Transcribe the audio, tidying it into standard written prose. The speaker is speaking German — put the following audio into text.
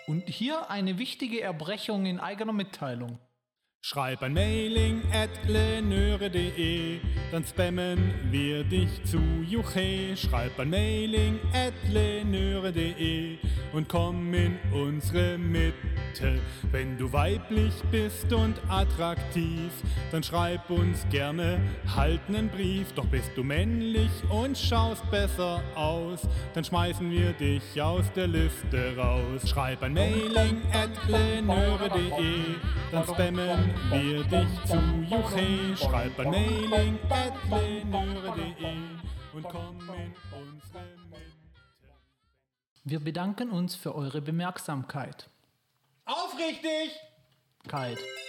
Und hier eine wichtige Erbrechung in eigener Mitteilung. Schreib ein Mailing at lenöre.de, dann spammen wir dich zu Juche. Schreib ein Mailing at lenöre.de und komm in unsere Mitte. Wenn du weiblich bist und attraktiv, dann schreib uns gerne halt nen Brief. Doch bist du männlich und schaust besser aus, dann schmeißen wir dich aus der Liste raus. Schreib ein Mailing at lenöre.de, dann spammen wir dich zu Juche. Schreib ein Mailing at lenöre.de und komm in unsere Mitte. Wir bedanken uns für eure Bemerksamkeit. Aufrichtig! Kalt.